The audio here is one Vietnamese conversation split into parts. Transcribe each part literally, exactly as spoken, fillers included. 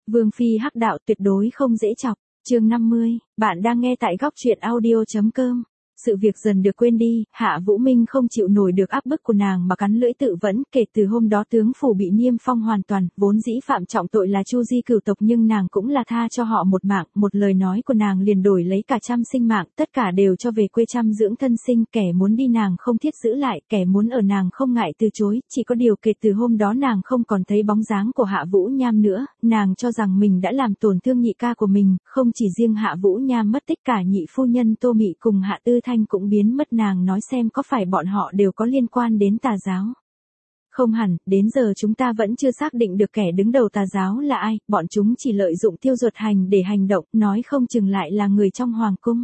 Vương phi hắc đạo tuyệt đối không dễ chọc. Chương năm mươi, bạn đang nghe tại góc truyện audio chấm com. Sự việc dần được quên đi, Hạ Vũ Minh không chịu nổi được áp bức của nàng mà cắn lưỡi tự vẫn. Kể từ hôm đó tướng phủ bị niêm phong hoàn toàn, vốn dĩ phạm trọng tội là Chu Di cửu tộc, nhưng nàng cũng là tha cho họ một mạng. Một lời nói của nàng liền đổi lấy cả trăm sinh mạng, tất cả đều cho về quê chăm dưỡng thân sinh. Kẻ muốn đi nàng không thiết giữ lại, kẻ muốn ở nàng không ngại từ chối. Chỉ có điều kể từ hôm đó nàng không còn thấy bóng dáng của Hạ Vũ Nham nữa. Nàng cho rằng mình đã làm tổn thương nhị ca của mình. Không chỉ riêng Hạ Vũ Nham mất tích, cả nhị phu nhân Tô Mị cùng Hạ Tư Thanh cũng biến mất. Nàng nói xem có phải bọn họ đều có liên quan đến tà giáo? Không hẳn, đến giờ chúng ta vẫn chưa xác định được kẻ đứng đầu tà giáo là ai. Bọn chúng chỉ lợi dụng Tiêu Duật Hành để hành động, nói không chừng lại là người trong hoàng cung.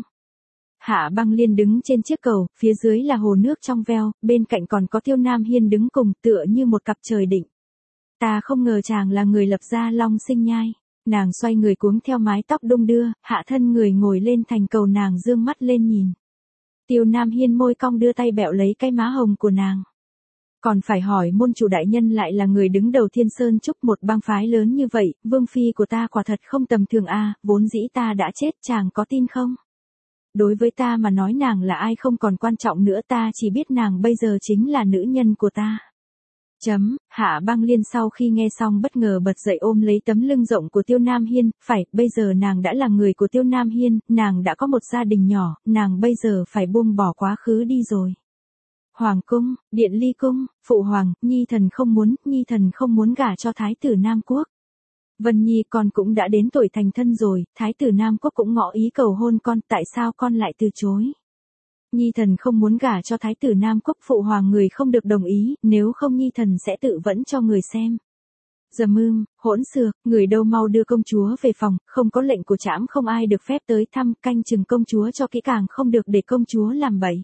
Hạ Băng Liên đứng trên chiếc cầu, phía dưới là hồ nước trong veo, bên cạnh còn có Tiêu Nam Hiên đứng cùng, tựa như một cặp trời định. Ta không ngờ chàng là người lập ra Long Sinh Nhai. Nàng xoay người cuống theo mái tóc đung đưa, hạ thân người ngồi lên thành cầu, nàng dương mắt lên nhìn. Tiêu Nam Hiên môi cong đưa tay bẹo lấy cái má hồng của nàng. Còn phải hỏi môn chủ đại nhân lại là người đứng đầu Thiên Sơn Trúc, một bang phái lớn như vậy, vương phi của ta quả thật không tầm thường a, vốn dĩ ta đã chết, chàng có tin không? Đối với ta mà nói nàng là ai không còn quan trọng nữa, ta chỉ biết nàng bây giờ chính là nữ nhân của ta. Chấm, Hạ Băng Liên sau khi nghe xong bất ngờ bật dậy ôm lấy tấm lưng rộng của Tiêu Nam Hiên. Phải, bây giờ nàng đã là người của Tiêu Nam Hiên, nàng đã có một gia đình nhỏ, nàng bây giờ phải buông bỏ quá khứ đi rồi. Hoàng cung, Điện Ly cung, phụ hoàng, Nhi thần không muốn, Nhi thần không muốn gả cho thái tử Nam Quốc. Vân Nhi, con cũng đã đến tuổi thành thân rồi, thái tử Nam Quốc cũng ngỏ ý cầu hôn con, tại sao con lại từ chối? Nhi thần không muốn gả cho thái tử Nam Quốc, phụ hoàng người không được đồng ý, nếu không Nhi thần sẽ tự vẫn cho người xem. Dầm ưm, hỗn xược, người đâu mau đưa công chúa về phòng, không có lệnh của trẫm không ai được phép tới thăm, canh chừng công chúa cho kỹ càng, không được để công chúa làm bậy.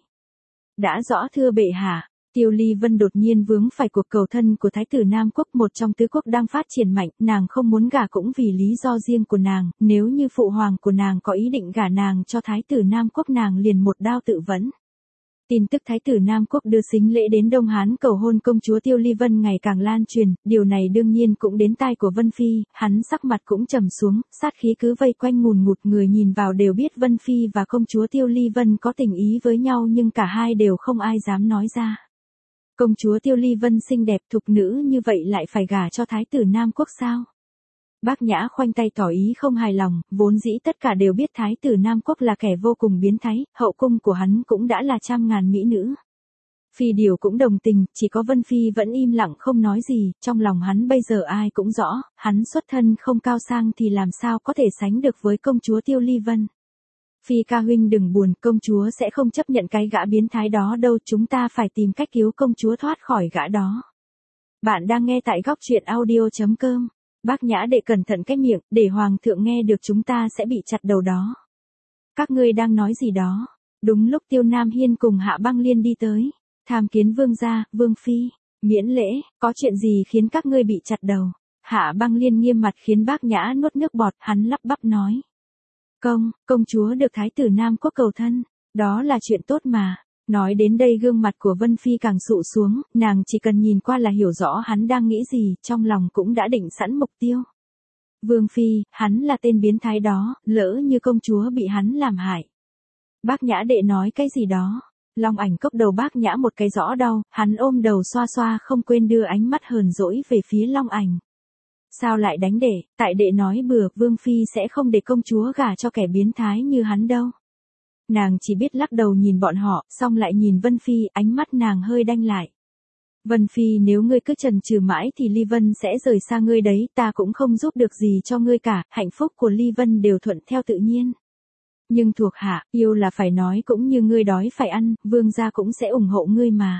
Đã rõ thưa bệ hạ. Tiêu Ly Vân đột nhiên vướng phải cuộc cầu thân của thái tử Nam Quốc, một trong tứ quốc đang phát triển mạnh, nàng không muốn gả cũng vì lý do riêng của nàng, nếu như phụ hoàng của nàng có ý định gả nàng cho thái tử Nam Quốc, nàng liền một đao tự vẫn. Tin tức thái tử Nam Quốc đưa sính lễ đến Đông Hán cầu hôn công chúa Tiêu Ly Vân ngày càng lan truyền, điều này đương nhiên cũng đến tai của Vân Phi, hắn sắc mặt cũng trầm xuống, sát khí cứ vây quanh ngùn ngụt, người nhìn vào đều biết Vân Phi và công chúa Tiêu Ly Vân có tình ý với nhau, nhưng cả hai đều không ai dám nói ra. Công chúa Tiêu Ly Vân xinh đẹp thục nữ như vậy lại phải gả cho thái tử Nam Quốc sao? Bác Nhã khoanh tay tỏ ý không hài lòng, vốn dĩ tất cả đều biết thái tử Nam Quốc là kẻ vô cùng biến thái, hậu cung của hắn cũng đã là trăm ngàn mỹ nữ. Phi Điều cũng đồng tình, chỉ có Vân Phi vẫn im lặng không nói gì, trong lòng hắn bây giờ ai cũng rõ, hắn xuất thân không cao sang thì làm sao có thể sánh được với công chúa Tiêu Ly Vân. Phi ca huynh đừng buồn, công chúa sẽ không chấp nhận cái gã biến thái đó đâu, chúng ta phải tìm cách cứu công chúa thoát khỏi gã đó. Bạn đang nghe tại góc truyện audio chấm com. Bác Nhã đệ cẩn thận cái miệng, để hoàng thượng nghe được chúng ta sẽ bị chặt đầu đó. Các ngươi đang nói gì đó? Đúng lúc Tiêu Nam Hiên cùng Hạ Băng Liên đi tới. Tham kiến vương gia, vương phi, miễn lễ, có chuyện gì khiến các ngươi bị chặt đầu? Hạ Băng Liên nghiêm mặt khiến Bác Nhã nuốt nước bọt, hắn lắp bắp nói. Công, công chúa được thái tử Nam Quốc cầu thân, đó là chuyện tốt mà. Nói đến đây gương mặt của Vân Phi càng sụ xuống, nàng chỉ cần nhìn qua là hiểu rõ hắn đang nghĩ gì, trong lòng cũng đã định sẵn mục tiêu. Vương Phi, hắn là tên biến thái đó, lỡ như công chúa bị hắn làm hại. Bác Nhã đệ nói cái gì đó? Long Ảnh cốc đầu Bác Nhã một cái rõ đau, hắn ôm đầu xoa xoa không quên đưa ánh mắt hờn dỗi về phía Long Ảnh. Sao lại đánh đệ, tại đệ nói bừa, Vương Phi sẽ không để công chúa gả cho kẻ biến thái như hắn đâu. Nàng chỉ biết lắc đầu nhìn bọn họ, xong lại nhìn Vân Phi, ánh mắt nàng hơi đanh lại. Vân Phi, nếu ngươi cứ chần chừ mãi thì Ly Vân sẽ rời xa ngươi đấy, ta cũng không giúp được gì cho ngươi cả, hạnh phúc của Ly Vân đều thuận theo tự nhiên. Nhưng thuộc hạ, yêu là phải nói cũng như ngươi đói phải ăn, vương gia cũng sẽ ủng hộ ngươi mà.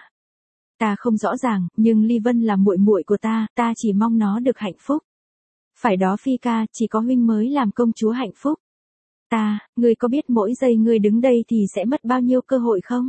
Ta không rõ ràng, nhưng Ly Vân là muội muội của ta, ta chỉ mong nó được hạnh phúc. Phải đó Phi ca, chỉ có huynh mới làm công chúa hạnh phúc. Ta, ngươi có biết mỗi giây ngươi đứng đây thì sẽ mất bao nhiêu cơ hội không?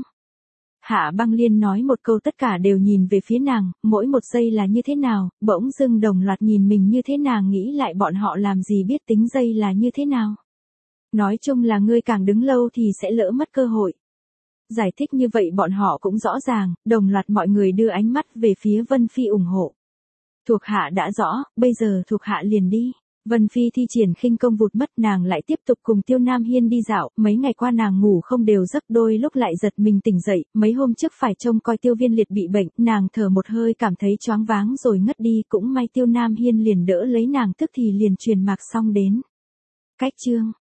Hạ Băng Liên nói một câu tất cả đều nhìn về phía nàng, mỗi một giây là như thế nào, bỗng dưng đồng loạt nhìn mình như thế, nàng nghĩ lại bọn họ làm gì biết tính giây là như thế nào. Nói chung là ngươi càng đứng lâu thì sẽ lỡ mất cơ hội. Giải thích như vậy bọn họ cũng rõ ràng, đồng loạt mọi người đưa ánh mắt về phía Vân Phi ủng hộ. Thuộc hạ đã rõ, bây giờ thuộc hạ liền đi. Vân Phi thi triển khinh công vụt mất, nàng lại tiếp tục cùng Tiêu Nam Hiên đi dạo, mấy ngày qua nàng ngủ không đều giấc, đôi lúc lại giật mình tỉnh dậy, mấy hôm trước phải trông coi Tiêu Viên Liệt bị bệnh, nàng thở một hơi cảm thấy choáng váng rồi ngất đi, cũng may Tiêu Nam Hiên liền đỡ lấy nàng, tức thì liền truyền mạc xong đến. Cách chương